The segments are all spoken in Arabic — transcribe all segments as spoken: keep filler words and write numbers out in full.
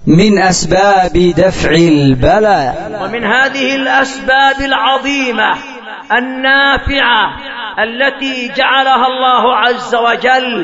من أسباب دفع البلاء. ومن هذه الأسباب العظيمة النافعة التي جعلها الله عز وجل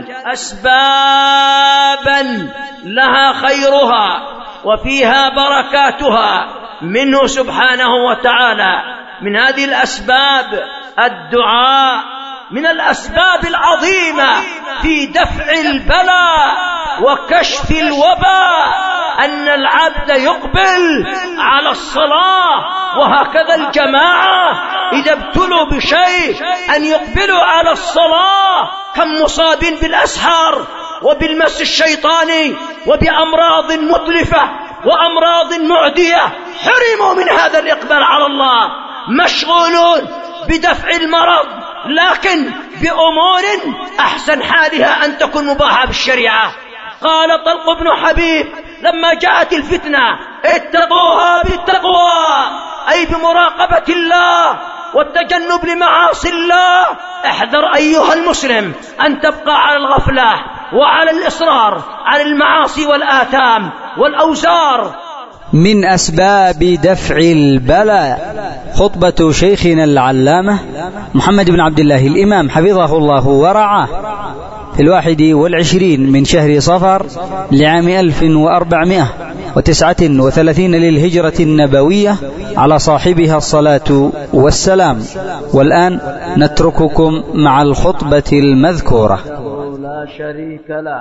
أسبابا لها خيرها وفيها بركاتها منه سبحانه وتعالى. من هذه الأسباب الدعاء، من الأسباب العظيمة في دفع البلاء وكشف الوباء أن العبد يقبل على الصلاة. وهكذا الجماعة إذا ابتلوا بشيء أن يقبلوا على الصلاة. كم مصاب بالأسحار وبالمس الشيطاني وبأمراض متلفة وأمراض معدية حرموا من هذا الإقبال على الله، مشغولون بدفع المرض لكن بأمور أحسن حالها أن تكون مباحة بالشريعة. قال طلق بن حبيب لما جاءت الفتنة: اتقوها بالتقوى، أي بمراقبة الله والتجنب لمعاصي الله. احذر أيها المسلم أن تبقى على الغفلة وعلى الإصرار على المعاصي والآثام والأوزار. من أسباب دفع البلاء خطبة شيخنا العلامة محمد بن عبد الله الإمام حفظه الله ورعاه في الواحد والعشرين من شهر صفر لعام ألف وأربعمائة وتسعة وثلاثين للهجرة النبوية على صاحبها الصلاة والسلام. والآن نترككم مع الخطبة المذكورة. لا شريك له،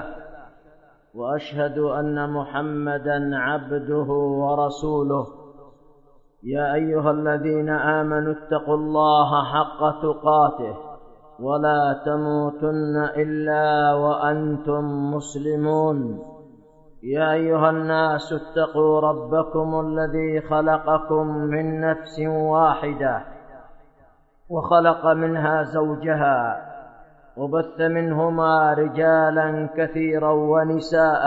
وأشهد أن محمدا عبده ورسوله. يا أيها الذين آمنوا اتقوا الله حق تقاته ولا تموتن إلا وأنتم مسلمون. يا أيها الناس اتقوا ربكم الذي خلقكم من نفس واحدة وخلق منها زوجها وبث منهما رجالا كثيرا ونساء،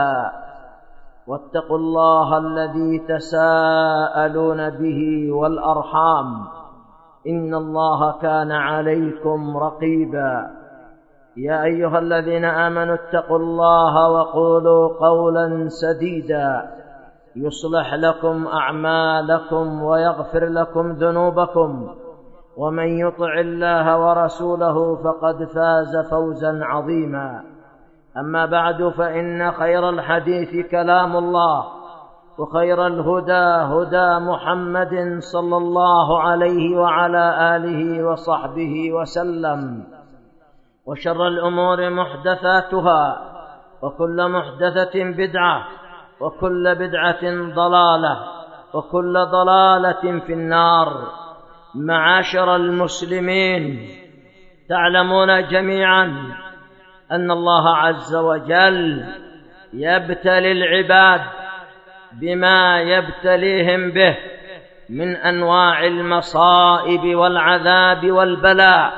واتقوا الله الذي تساءلون به والأرحام إن الله كان عليكم رقيبا. يا أيها الذين آمنوا اتقوا الله وقولوا قولا سديدا يصلح لكم أعمالكم ويغفر لكم ذنوبكم، ومن يطع الله ورسوله فقد فاز فوزا عظيما. أما بعد، فإن خير الحديث كلام الله، وخير الهدى هدى محمد صلى الله عليه وعلى آله وصحبه وسلم. وشر الأمور محدثاتها، وكل محدثة بدعة، وكل بدعة ضلالة، وكل ضلالة في النار. معاشر المسلمين، تعلمون جميعا أن الله عز وجل يبتلي العباد بما يبتليهم به من أنواع المصائب والعذاب والبلاء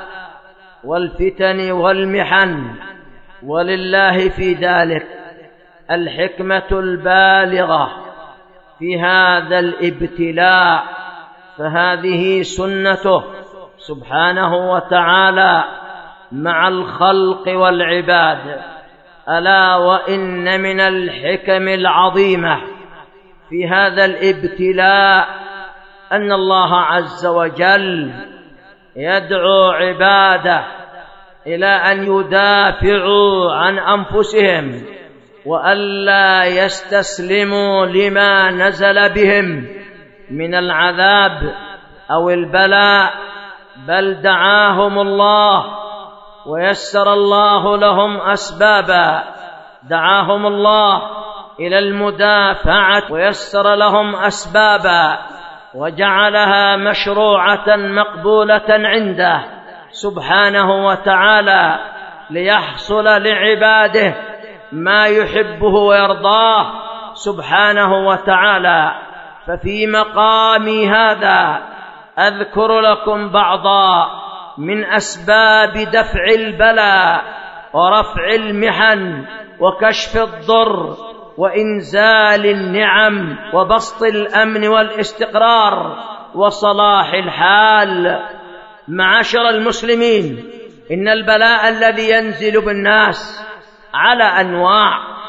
والفتن والمحن، ولله في ذلك الحكمة البالغة في هذا الابتلاء. فهذه سنته سبحانه وتعالى مع الخلق والعباد. ألا وإن من الحكم العظيمة في هذا الابتلاء أن الله عز وجل يدعو عباده إلى أن يدافعوا عن أنفسهم وألا يستسلموا لما نزل بهم من العذاب أو البلاء، بل دعاهم الله ويسر الله لهم أسبابا. دعاهم الله إلى المدافعة ويسر لهم أسبابا، وجعلها مشروعة مقبولة عنده سبحانه وتعالى ليحصل لعباده ما يحبه ويرضاه سبحانه وتعالى. ففي مقام هذا أذكر لكم بعضا من أسباب دفع البلاء ورفع المحن وكشف الضر وإنزال النعم وبسط الأمن والاستقرار وصلاح الحال. معاشر المسلمين، إن البلاء الذي ينزل بالناس على أنواع.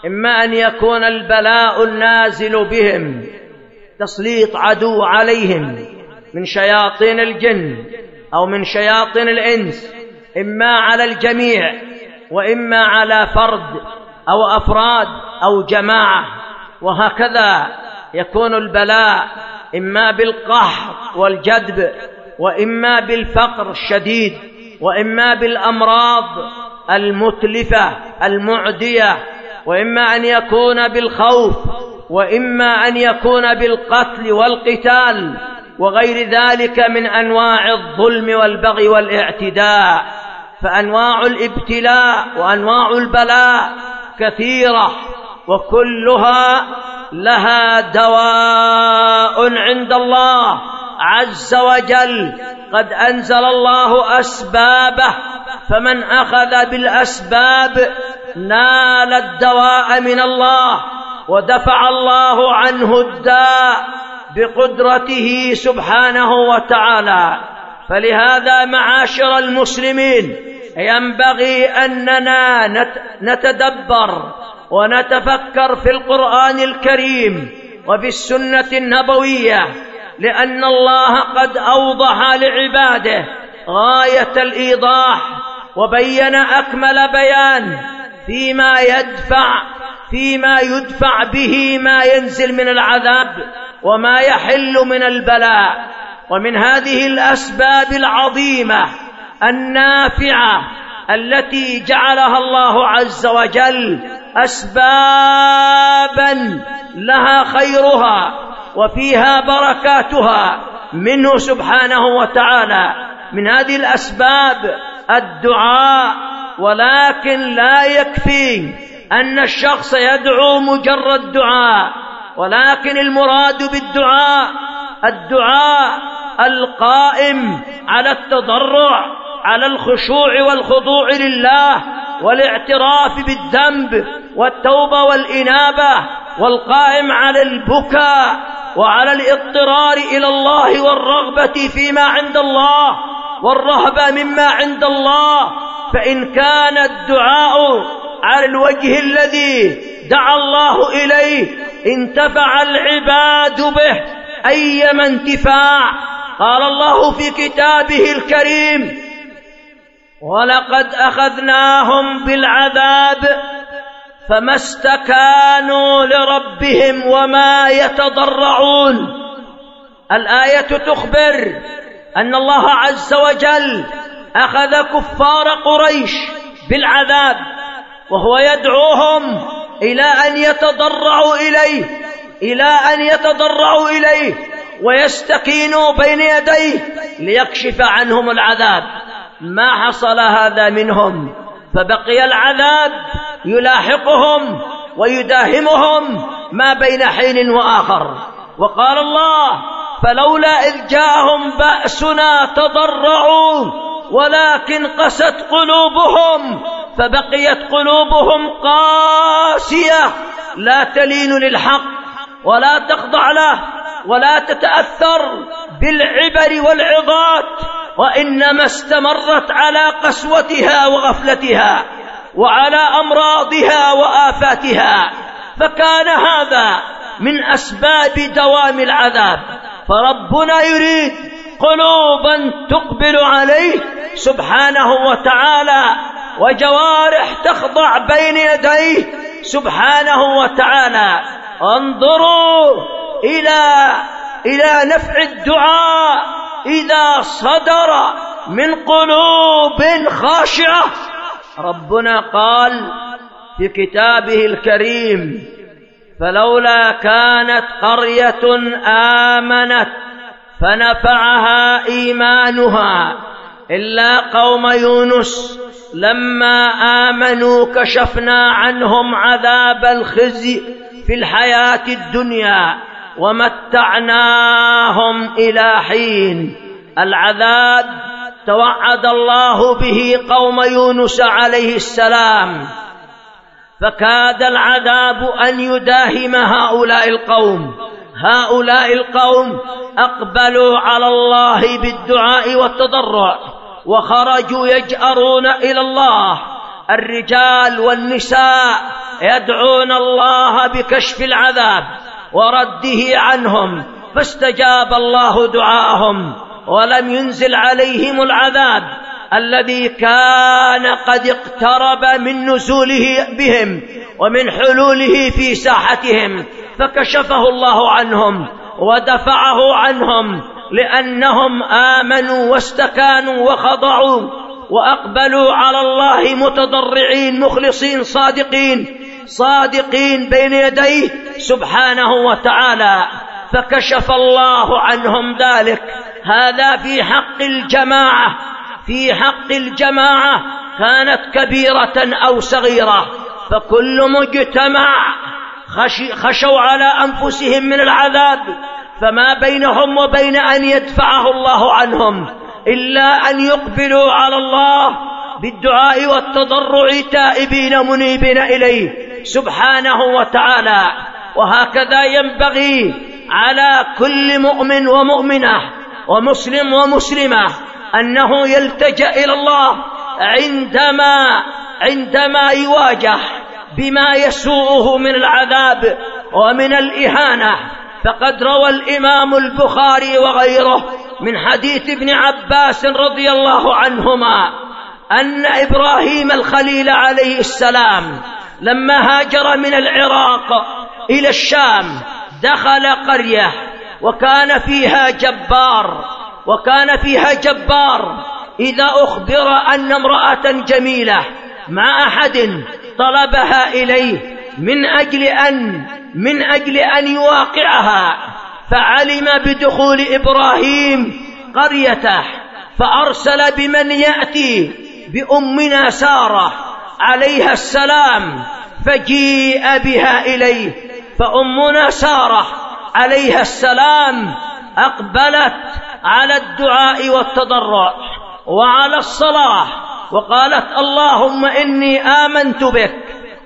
إما أن يكون البلاء النازل بهم تسليط عدو عليهم من شياطين الجن أو من شياطين الإنس، إما على الجميع وإما على فرد أو أفراد أو جماعة، وهكذا يكون البلاء إما بالقهر والجدب، وإما بالفقر الشديد، وإما بالأمراض المتلفة المعدية، وإما أن يكون بالخوف، وإما أن يكون بالقتل والقتال وغير ذلك من أنواع الظلم والبغي والاعتداء. فأنواع الابتلاء وأنواع البلاء كثيرة، وكلها لها دواء عند الله عز وجل. قد أنزل الله أسبابه، فمن أخذ بالأسباب نال الدواء من الله، ودفع الله عنه الداء بقدرته سبحانه وتعالى. فلهذا معاشر المسلمين ينبغي أننا نتدبر ونتفكر في القرآن الكريم وفي السنة النبوية، لأن الله قد أوضح لعباده غاية الإيضاح، وبين أكمل بيان فيما يدفع فيما يدفع به ما ينزل من العذاب وما يحل من البلاء. ومن هذه الأسباب العظيمة النافعة التي جعلها الله عز وجل أسبابا لها خيرها وفيها بركاتها منه سبحانه وتعالى. من هذه الأسباب الدعاء، ولكن لا يكفي أن الشخص يدعو مجرد دعاء، ولكن المراد بالدعاء الدعاء القائم على التضرع، على الخشوع والخضوع لله، والاعتراف بالذنب والتوبة والإنابة، والقائم على البكاء وعلى الاضطرار إلى الله والرغبة فيما عند الله والرهبة مما عند الله. فإن كان الدعاء على الوجه الذي دعا الله إليه انتفع العباد به أيما انتفاع. قال الله في كتابه الكريم: ولقد أخذناهم بالعذاب فما استكانوا لربهم وما يتضرعون. الآية تخبر أن الله عز وجل أخذ كفار قريش بالعذاب، وهو يدعوهم إلى أن يتضرعوا إليه إلى أن يتضرعوا إليه ويستكينوا بين يديه ليكشف عنهم العذاب. ما حصل هذا منهم، فبقي العذاب يلاحقهم ويداهمهم ما بين حين وآخر. وقال الله: فلولا إذ جاءهم بأسنا تضرعوا ولكن قست قلوبهم فبقيت قلوبهم قاسية لا تلين للحق ولا تخضع له ولا تتأثر بالعبر والعظات، وإنما استمرت على قسوتها وغفلتها وعلى أمراضها وآفاتها. فكان هذا من أسباب دوام العذاب. فربنا يريد قلوبا تقبل عليه سبحانه وتعالى، وجوارح تخضع بين يديه سبحانه وتعالى. انظروا إلى إلى نفع الدعاء إذا صدر من قلوب خاشعة. ربنا قال في كتابه الكريم: فلولا كانت قرية آمنت فنفعها إيمانها إلا قوم يونس لما آمنوا كشفنا عنهم عذاب الخزي في الحياة الدنيا ومتعناهم إلى حين. العذاب توعد الله به قوم يونس عليه السلام، فكاد العذاب أن يداهم هؤلاء القوم. هؤلاء القوم أقبلوا على الله بالدعاء والتضرع، وخرجوا يجأرون إلى الله، الرجال والنساء يدعون الله بكشف العذاب ورده عنهم، فاستجاب الله دعاءهم ولم ينزل عليهم العذاب الذي كان قد اقترب من نزوله بهم ومن حلوله في ساحتهم، فكشفه الله عنهم ودفعه عنهم، لأنهم آمنوا واستكانوا وخضعوا وأقبلوا على الله متضرعين مخلصين صادقين صادقين بين يديه سبحانه وتعالى، فكشف الله عنهم ذلك. هذا في حق الجماعة، في حق الجماعة كانت كبيرة أو صغيرة، فكل مجتمع خشوا على أنفسهم من العذاب، فما بينهم وبين أن يدفعه الله عنهم إلا أن يقبلوا على الله بالدعاء والتضرع تائبين منيبين إليه سبحانه وتعالى. وهكذا ينبغي على كل مؤمن ومؤمنة ومسلم ومسلمة أنه يلتجأ إلى الله عندما عندما يواجه بما يسوءه من العذاب ومن الإهانة. فقد روى الإمام البخاري وغيره من حديث ابن عباس رضي الله عنهما أن إبراهيم الخليل عليه السلام لما هاجر من العراق إلى الشام دخل قرية وكان فيها جبار وكان فيها جبار إذا أخبر أن امرأة جميلة مع أحد طلبها إليه من أجل أن من أجل أن يواقعها، فعلم بدخول إبراهيم قريته فأرسل بمن يأتي بأمنا سارة عليها السلام، فجيء بها إليه. فأمنا سارة عليها السلام أقبلت على الدعاء والتضرع وعلى الصلاة وقالت: اللهم إني آمنت بك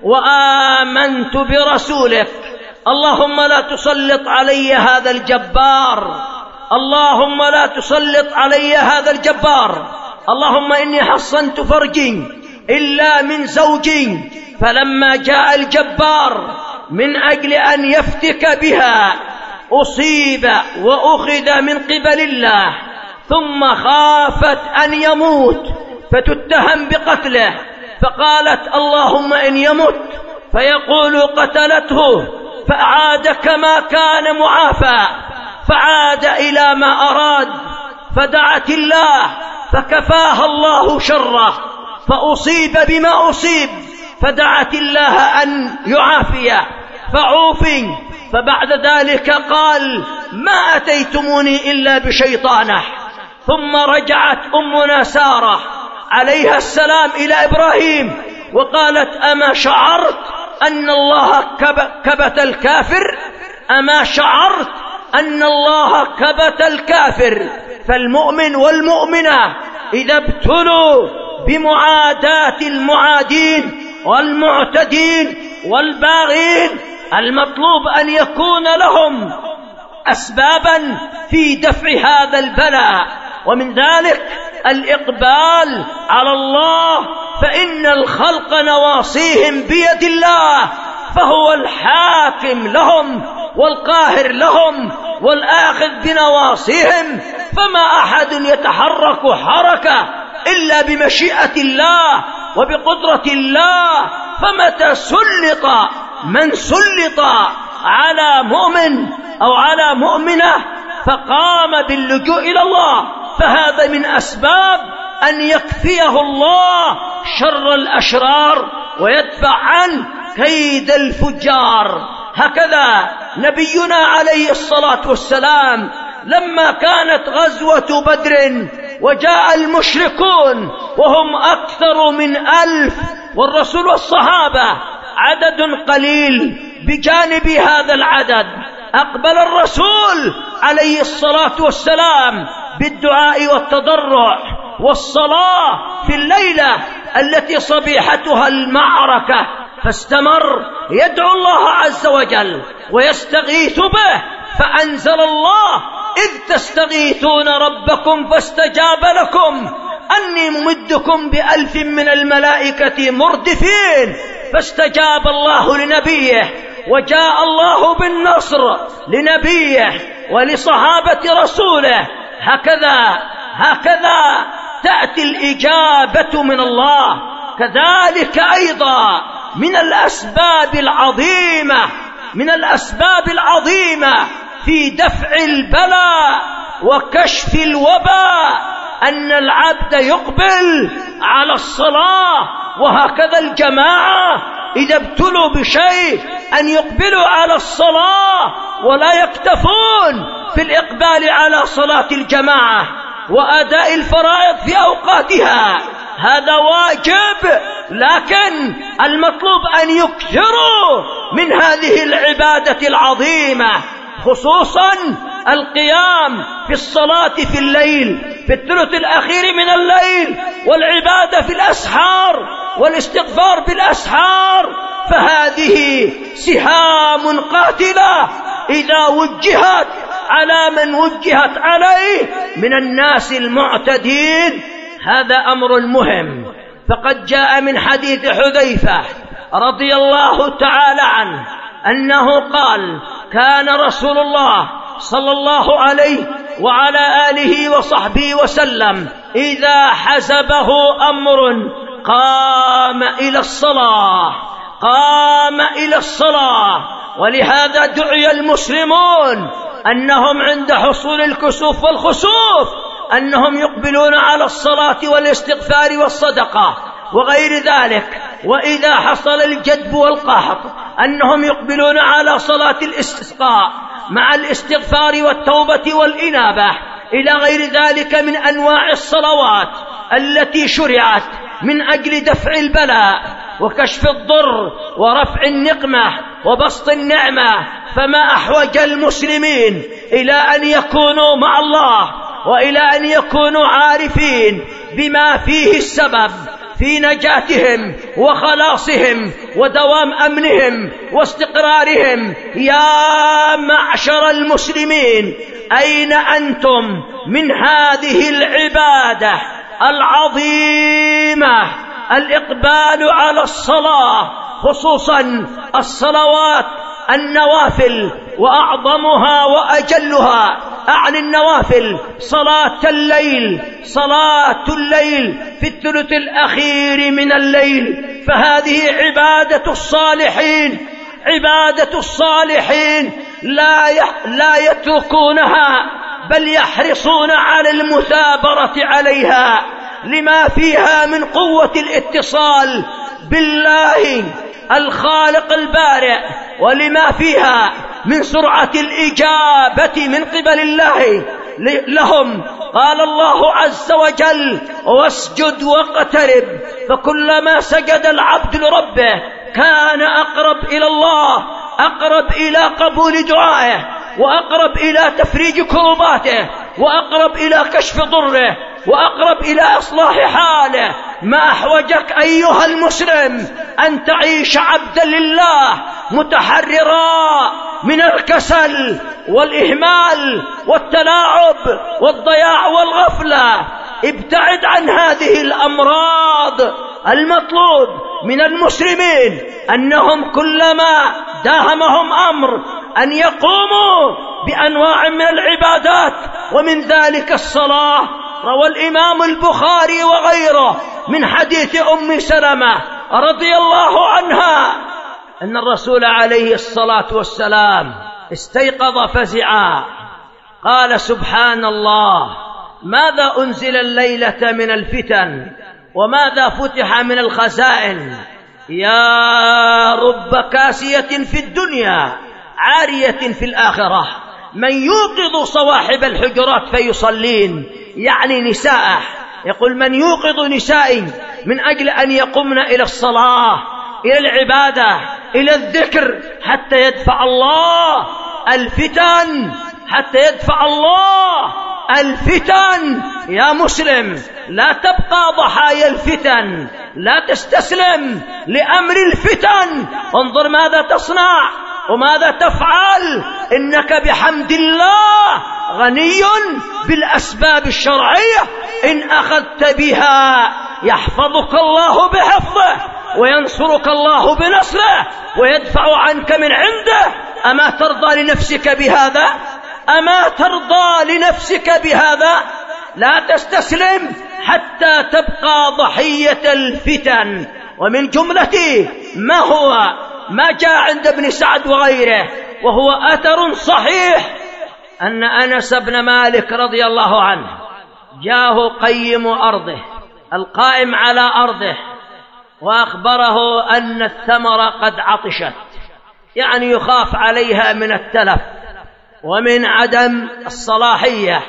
وآمنت برسولك، اللهم لا تسلط علي هذا الجبار، اللهم لا تسلط علي هذا الجبار، اللهم إني حصنت فرجي إلا من زوجي. فلما جاء الجبار من أجل أن يفتك بها أصيب وأخذ من قبل الله، ثم خافت أن يموت فتتهم بقتله، فقالت: اللهم إن يمت فيقول قتلته، فأعاد كما كان معافى، فعاد إلى ما أراد، فدعت الله فكفاها الله شره، فأصيب بما أصيب، فدعت الله أن يعافيه فعوفي. فبعد ذلك قال: ما أتيتموني إلا بشيطانه. ثم رجعت أمنا سارة عليها السلام إلى إبراهيم وقالت: أما شعرت أن الله كبت الكافر؟ أما شعرت أن الله كبت الكافر؟ فالمؤمن والمؤمنة إذا ابتلوا بمعاداة المعادين والمعتدين والباغين المطلوب أن يكون لهم أسبابا في دفع هذا البلاء، ومن ذلك الإقبال على الله، فإن الخلق نواصيهم بيد الله، فهو الحاكم لهم والقاهر لهم والآخذ بنواصيهم، فما أحد يتحرك حركة إلا بمشيئة الله وبقدرة الله. فمتى سلط من سلط على مؤمن أو على مؤمنة فقام باللجوء إلى الله، فهذا من أسباب أن يكفيه الله شر الأشرار ويدفع عنه كيد الفجار. هكذا نبينا عليه الصلاة والسلام لما كانت غزوة بدر وجاء المشركون وهم أكثر من ألف والرسول والصحابة عدد قليل، بجانب هذا العدد أقبل الرسول عليه الصلاة والسلام بالدعاء والتضرع والصلاة في الليلة التي صبيحتها المعركة، فاستمر يدعو الله عز وجل ويستغيث به، فأنزل الله: إذ تستغيثون ربكم فاستجاب لكم أني ممدكم بألف من الملائكة مردفين. فاستجاب الله لنبيه، وجاء الله بالنصر لنبيه ولصحابة رسوله. هكذا هكذا تأتي الإجابة من الله. كذلك أيضا من الأسباب العظيمة من الأسباب العظيمة في دفع البلاء وكشف الوباء أن العبد يقبل على الصلاة. وهكذا الجماعة إذا ابتلوا بشيء أن يقبلوا على الصلاة ولا يكتفون في الإقبال على صلاة الجماعة وأداء الفرائض في أوقاتها. هذا واجب، لكن المطلوب أن يكثروا من هذه العبادة العظيمة، خصوصا القيام في الصلاة في الليل في الثلث الأخير من الليل، والعبادة في الأسحار والاستغفار بالأسحار. فهذه سهام قاتلة إذا وجهت على من وجهت عليه من الناس المعتدين. هذا أمر مهم. فقد جاء من حديث حذيفة رضي الله تعالى عنه أنه قال: كان رسول الله صلى الله عليه وعلى آله وصحبه وسلم إذا حزبه أمر قام إلى الصلاة قام إلى الصلاة. ولهذا دعي المسلمون أنهم عند حصول الكسوف والخسوف أنهم يقبلون على الصلاة والاستغفار والصدقة وغير ذلك. وإذا حصل الجدب والقحط أنهم يقبلون على صلاة الاستسقاء مع الاستغفار والتوبة والإنابة إلى غير ذلك من أنواع الصلوات التي شرعت من أجل دفع البلاء وكشف الضر ورفع النقمة وبسط النعمة. فما أحوج المسلمين إلى أن يكونوا مع الله وإلى أن يكونوا عارفين بما فيه السبب في نجاتهم وخلاصهم ودوام أمنهم واستقرارهم. يا معشر المسلمين، أين أنتم من هذه العبادة العظيمة الإقبال على الصلاة، خصوصا الصلوات النوافل، وأعظمها وأجلها أعني النوافل صلاة الليل صلاة الليل في الثلث الأخير من الليل. فهذه عبادة الصالحين عبادة الصالحين لا لا يتركونها، بل يحرصون على المثابرة عليها لما فيها من قوة الاتصال بالله الخالق البارئ، ولما فيها من سرعة الإجابة من قبل الله لهم. قال الله عز وجل: واسجد واقترب. فكلما سجد العبد لربه كان أقرب إلى الله، أقرب إلى قبول دعائه، وأقرب إلى تفريج كرباته، وأقرب إلى كشف ضره، وأقرب إلى إصلاح حاله. ما أحوجك أيها المسلم أن تعيش عبدا لله متحررا من الكسل والإهمال والتلاعب والضياع والغفلة. ابتعد عن هذه الأمراض. المطلوب من المسلمين أنهم كلما داهمهم أمر أن يقوموا بأنواع من العبادات، ومن ذلك الصلاة. روى الإمام البخاري وغيره من حديث أم سلمة رضي الله عنها أن الرسول عليه الصلاة والسلام استيقظ فزعا، قال: سبحان الله، ماذا أنزل الليلة من الفتن وماذا فتح من الخزائن؟ يا رب كاسية في الدنيا عارية في الآخرة، من يوقظ صواحب الحجرات فيصلين، يعني نساء. يقول: من يوقظ نسائي من أجل أن يقمن إلى الصلاة، إلى العبادة، إلى الذكر، حتى يدفع الله الفتن حتى يدفع الله الفتن. يا مسلم، لا تبقى ضحايا الفتن، لا تستسلم لأمر الفتن. انظر ماذا تصنع وماذا تفعل. إنك بحمد الله غني بالأسباب الشرعية، إن أخذت بها يحفظك الله بحفظه، وينصرك الله بنصره، ويدفع عنك من عنده. أما ترضى لنفسك بهذا؟ أما ترضى لنفسك بهذا؟ لا تستسلم حتى تبقى ضحية الفتن. ومن جملة ما هو ما جاء عند ابن سعد وغيره وهو أثر صحيح، أن أنس بن مالك رضي الله عنه جاءه قيم أرضه القائم على أرضه وأخبره أن الثمرة قد عطشت، يعني يخاف عليها من التلف ومن عدم الصلاحية.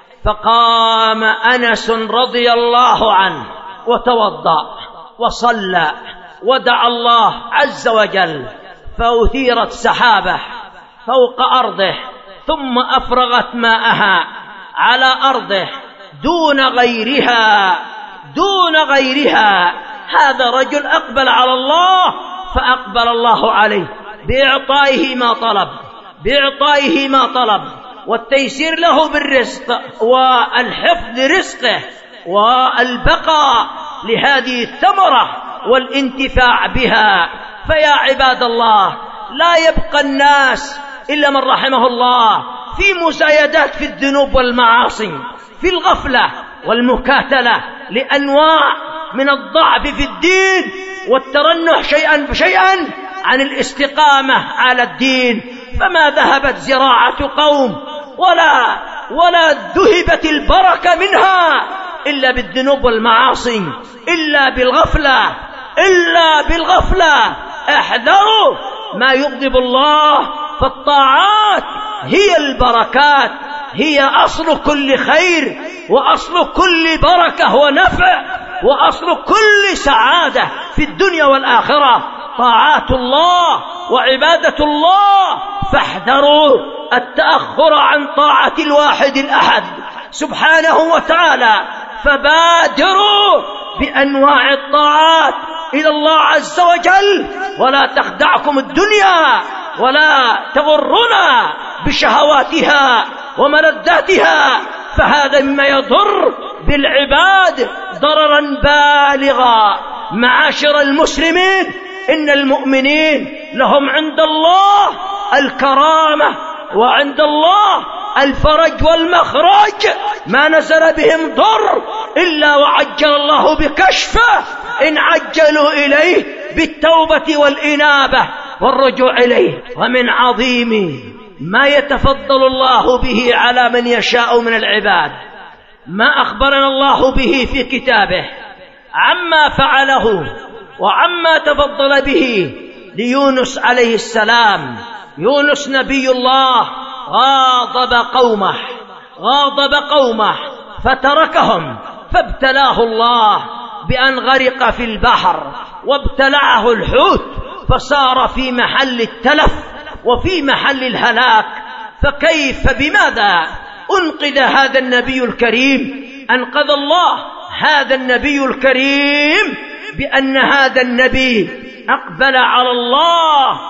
فقام أنس رضي الله عنه وتوضأ وصلى ودعا الله عز وجل، فأثيرت سحابة فوق أرضه ثم أفرغت ماءها على أرضه دون غيرها دون غيرها. هذا رجل أقبل على الله، فأقبل الله عليه بإعطائه ما طلب بإعطائه ما طلب والتيسير له بالرزق والحفظ لرزقه والبقاء لهذه الثمرة والانتفاع بها. فيا عباد الله، لا يبقى الناس إلا من رحمه الله في مزايدات في الذنوب والمعاصي، في الغفلة والمكاتلة لأنواع من الضعف في الدين والترنح شيئا فشيئا عن الاستقامة على الدين. فما ذهبت زراعة قوم ولا ولا ذهبت البركة منها إلا بالذنوب والمعاصي، إلا بالغفلة إلا بالغفلة. احذروا ما يغضب الله، فالطاعات هي البركات، هي أصل كل خير وأصل كل بركة ونفع وأصل كل سعادة في الدنيا والآخرة، طاعات الله وعبادة الله. فاحذروا التأخر عن طاعة الواحد الأحد سبحانه وتعالى، فبادروا بأنواع الطاعات إلى الله عز وجل، ولا تخدعكم الدنيا ولا تغرنا بشهواتها وملذاتها، فهذا مما يضر بالعباد ضررا بالغا. معاشر المسلمين، إن المؤمنين لهم عند الله الكرامة وعند الله الفرج والمخرج، ما نزل بهم ضر إلا وعجل الله بكشفه إن عجلوا إليه بالتوبة والإنابة والرجوع إليه. ومن عظيم ما يتفضل الله به على من يشاء من العباد ما أخبرنا الله به في كتابه عما فعله وعما تفضل به ليونس عليه السلام. يونس نبي الله غاضب قومه غاضب قومه فتركهم، فابتلاه الله بأن غرق في البحر، وابتلعه الحوت فصار في محل التلف وفي محل الهلاك. فكيف بماذا أنقذ هذا النبي الكريم؟ أنقذ الله هذا النبي الكريم بأن هذا النبي أقبل على الله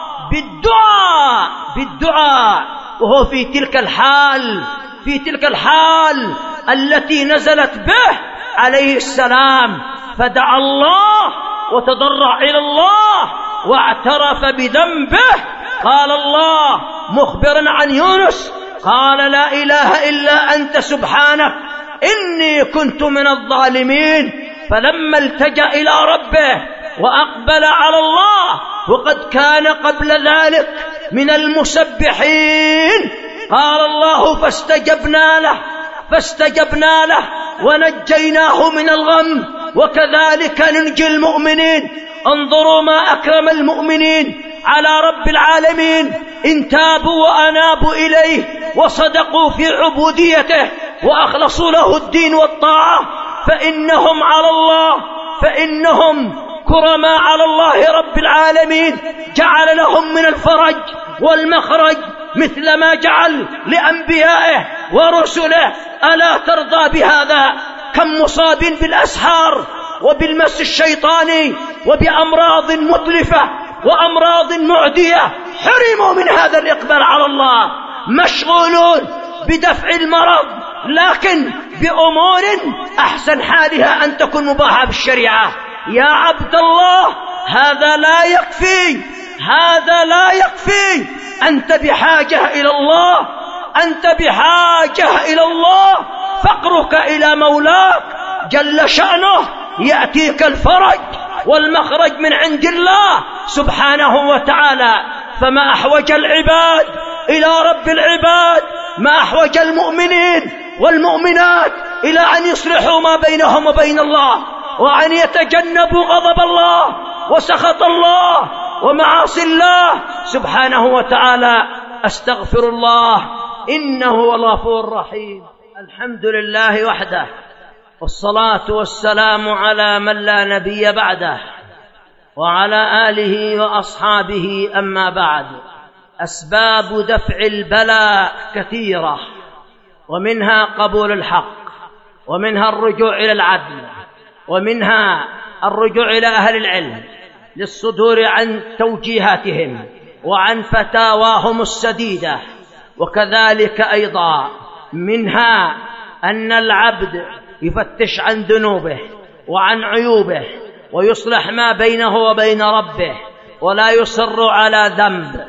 بالدعاء بالدعاء وهو في تلك الحال في تلك الحال التي نزلت به عليه السلام، فدعا الله وتضرع إلى الله واعترف بذنبه. قال الله مخبرا عن يونس، قال لا إله إلا أنت سبحانك إني كنت من الظالمين. فلما التجأ إلى ربه وأقبل على الله وقد كان قبل ذلك من المسبحين، قال الله فاستجبنا له فاستجبنا له ونجيناه من الغم وكذلك ننجي المؤمنين. انظروا ما أكرم المؤمنين على رب العالمين، إن تابوا وأنابوا إليه وصدقوا في عبوديته وأخلصوا له الدين والطاعة فإنهم على الله فإنهم كرماء على الله رب العالمين، جعل لهم من الفرج والمخرج مثل ما جعل لأنبيائه ورسله. ألا ترضى بهذا؟ كم مصاب بالأسحار وبالمس الشيطاني وبأمراض متلفة وأمراض معدية حرموا من هذا الإقبال على الله، مشغولون بدفع المرض، لكن بأمور أحسن حالها أن تكون مباحة بالشريعة. يا عبد الله، هذا لا يكفي، هذا لا يكفي. أنت بحاجة إلى الله، أنت بحاجة إلى الله. فقرك إلى مولاك جل شأنه يأتيك الفرج والمخرج من عند الله سبحانه وتعالى. فما أحوج العباد إلى رب العباد، ما أحوج المؤمنين والمؤمنات إلى أن يصلحوا ما بينهم وبين الله، وأن يتجنبوا غضب الله وسخط الله ومعاصي الله سبحانه وتعالى. أستغفر الله إنه هو الغفور الرحيم. الحمد لله وحده، والصلاة والسلام على من لا نبي بعده، وعلى آله وأصحابه. أما بعد، أسباب دفع البلاء كثيرة، ومنها قبول الحق، ومنها الرجوع إلى العدل، ومنها الرجوع إلى أهل العلم للصدور عن توجيهاتهم وعن فتاواهم السديدة. وكذلك أيضا منها أن العبد يفتش عن ذنوبه وعن عيوبه ويصلح ما بينه وبين ربه، ولا يصر على ذنب،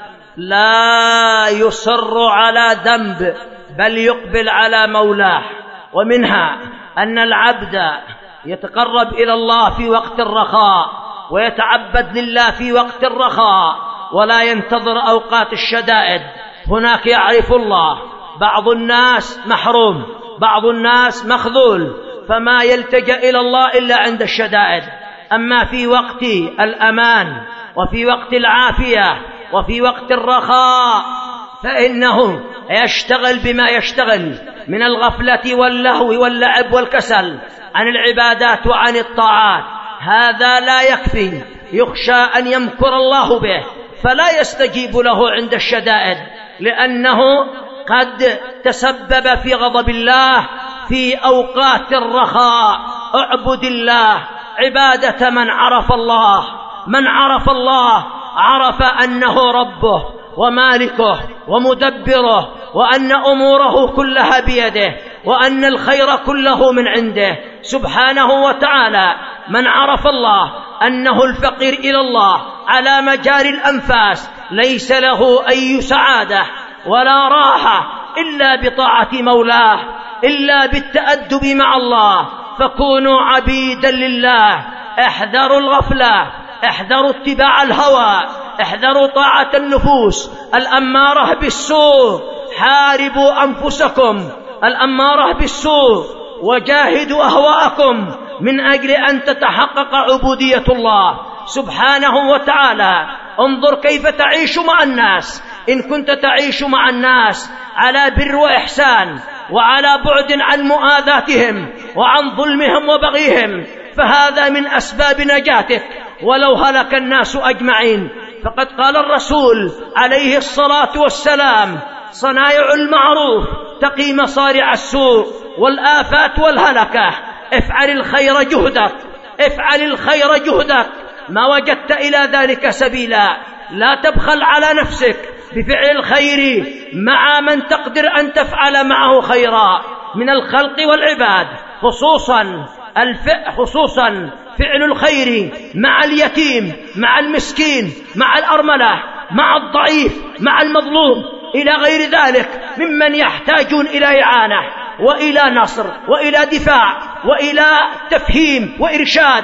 لا يصر على ذنب، بل يقبل على مولاه. ومنها أن العبد يتقرب إلى الله في وقت الرخاء، ويتعبد لله في وقت الرخاء، ولا ينتظر أوقات الشدائد. هناك يعرف الله، بعض الناس محروم، بعض الناس مخذول، فما يلتجأ إلى الله إلا عند الشدائد. أما في وقت الأمان وفي وقت العافية وفي وقت الرخاء فإنه يشتغل بما يشتغل من الغفلة واللهو واللعب والكسل عن العبادات وعن الطاعات. هذا لا يكفي، يخشى أن يمكر الله به فلا يستجيب له عند الشدائد، لأنه قد تسبب في غضب الله في أوقات الرخاء. اعبد الله عبادة من عرف الله، من عرف الله عرف أنه ربه ومالكه ومدبره، وأن أموره كلها بيده، وأن الخير كله من عنده سبحانه وتعالى. من عرف الله أنه الفقير إلى الله على مجاري الأنفاس، ليس له أي سعادة ولا راحة إلا بطاعة مولاه، إلا بالتأدب مع الله. فكونوا عبيدا لله، احذروا الغفلة، احذروا اتباع الهوى، احذروا طاعة النفوس الأمارة بالسوء. حاربوا أنفسكم الأمارة بالسوء، وجاهدوا أهواءكم من أجل أن تتحقق عبودية الله سبحانه وتعالى. انظر كيف تعيش مع الناس. إن كنت تعيش مع الناس على بر وإحسان، وعلى بعد عن مؤاذاتهم وعن ظلمهم وبغيهم، فهذا من أسباب نجاتك ولو هلك الناس أجمعين. فقد قال الرسول عليه الصلاة والسلام: صنائع المعروف تقي مصارع السوء والآفات والهلكة. افعل الخير جهدك، افعل الخير جهدك ما وجدت إلى ذلك سبيلا. لا تبخل على نفسك بفعل الخير مع من تقدر أن تفعل معه خيرا من الخلق والعباد، خصوصا الف... خصوصا فعل الخير مع اليتيم، مع المسكين، مع الأرملة، مع الضعيف، مع المظلوم، إلى غير ذلك ممن يحتاجون إلى إعانة وإلى نصر وإلى دفاع وإلى تفهيم وإرشاد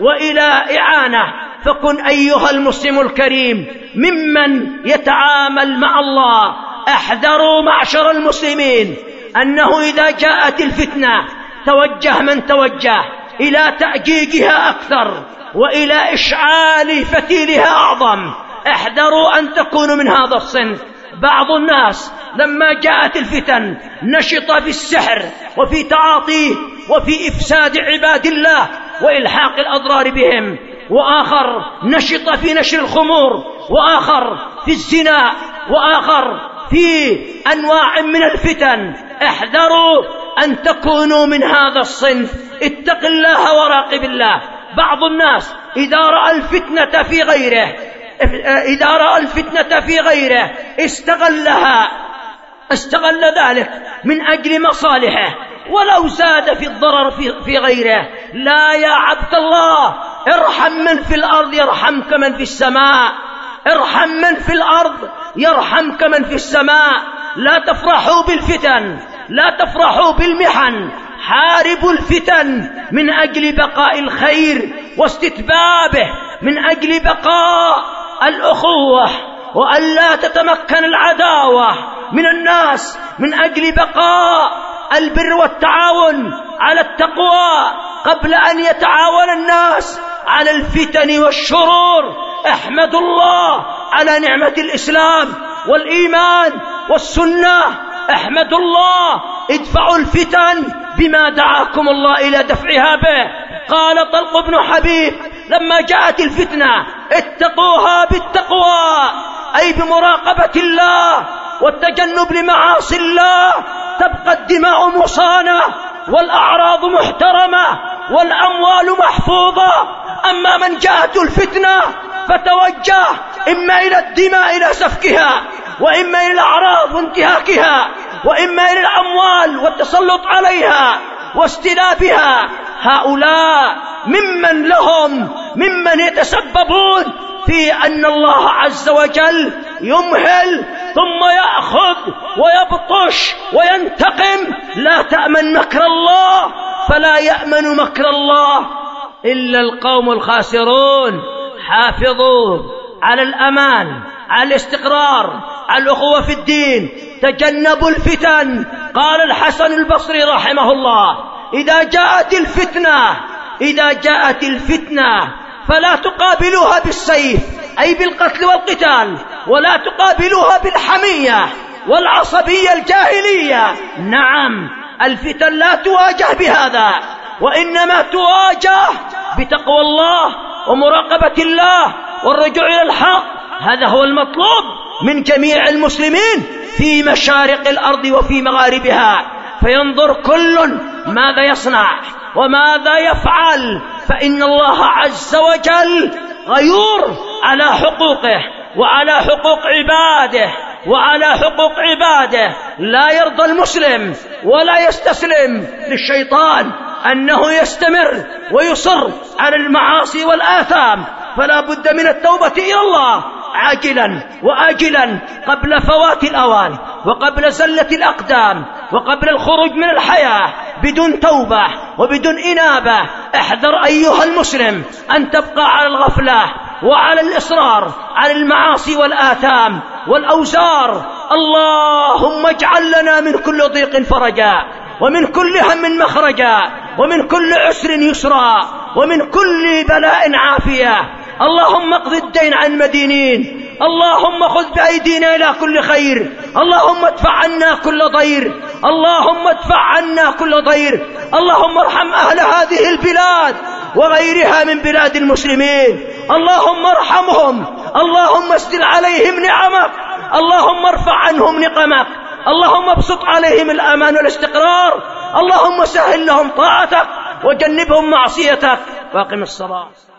وإلى إعانة. فكن أيها المسلم الكريم ممن يتعامل مع الله. احذروا معشر المسلمين أنه إذا جاءت الفتنة توجه من توجه إلى تأجيجها أكثر وإلى إشعال فتيلها أعظم. احذروا أن تكونوا من هذا الصنف. بعض الناس لما جاءت الفتن نشط في السحر وفي تعاطيه وفي إفساد عباد الله وإلحاق الأضرار بهم، وآخر نشط في نشر الخمور، وآخر في الزنا، وآخر في أنواع من الفتن. احذروا أن تكونوا من هذا الصنف. اتق الله وراقب الله. بعض الناس إذا رأى الفتنة في غيره إذا رأى الفتنة في غيره استغلها استغل ذلك من أجل مصالحه ولو زاد في الضرر في غيره. لا يا عبد الله، ارحم من في الأرض يرحمك من في السماء، ارحم من في الأرض يرحمك من في السماء. لا تفرحوا بالفتن، لا تفرحوا بالمحن، حاربوا الفتن من أجل بقاء الخير واستتبابه، من أجل بقاء الأخوة وألا تتمكن العداوة من الناس، من أجل بقاء البر والتعاون على التقوى قبل أن يتعاون الناس على الفتن والشرور. احمدوا الله على نعمة الإسلام والإيمان والسنة، احمدوا الله، ادفعوا الفتن بما دعاكم الله إلى دفعها به. قال طلق بن حبيب لما جاءت الفتنة: اتقوها بالتقوى، أي بمراقبة الله والتجنب لمعاصي الله، تبقى الدماء مصانة والأعراض محترمة والأموال محفوظة. أما من جاءته الفتنة فتوجه إما إلى الدماء إلى سفكها، وإما إلى الأعراض وانتهاكها، وإما إلى الأموال والتسلط عليها واستلافها، هؤلاء ممن لهم ممن يتسببون في أن الله عز وجل يمهل ثم يأخذ ويبطش وينتقم. لا تأمن مكر الله، فلا يأمن مكر الله إلا القوم الخاسرون. حافظوا على الأمان، على الاستقرار، على الأخوة في الدين، تجنبوا الفتن. قال الحسن البصري رحمه الله: إذا جاءت الفتنة إذا جاءت الفتنة فلا تقابلوها بالسيف، أي بالقتل والقتال، ولا تقابلوها بالحمية والعصبية الجاهلية. نعم، الفتن لا تواجه بهذا، وإنما تواجه بتقوى الله ومراقبة الله والرجوع إلى الحق. هذا هو المطلوب من جميع المسلمين في مشارق الأرض وفي مغاربها، فينظر كل ماذا يصنع وماذا يفعل، فإن الله عز وجل غيور على حقوقه وعلى حقوق عباده وعلى حقوق عباده. لا يرضى المسلم ولا يستسلم للشيطان أنه يستمر ويصر على المعاصي والآثام، فلا بد من التوبة إلى الله عاجلا وآجلا قبل فوات الأوان وقبل زلة الأقدام وقبل الخروج من الحياة بدون توبة وبدون إنابة. احذر أيها المسلم أن تبقى على الغفلة وعلى الإصرار على المعاصي والآثام والأوزار. اللهم اجعل لنا من كل ضيق فرجا، ومن كل هم مخرجا، ومن كل عسر يسرا، ومن كل بلاء عافية. اللهم اقض الدين عن مدينين، اللهم خذ بأيدينا إلى كل خير، اللهم ادفع عنا كل ضير، اللهم ادفع عنا كل ضير. اللهم ارحم أهل هذه البلاد وغيرها من بلاد المسلمين، اللهم ارحمهم، اللهم اسدل عليهم نعمك، اللهم ارفع عنهم نقمك، اللهم ابسط عليهم الأمان والاستقرار، اللهم سهل لهم طاعتك وجنبهم معصيتك. واقم الصلاة.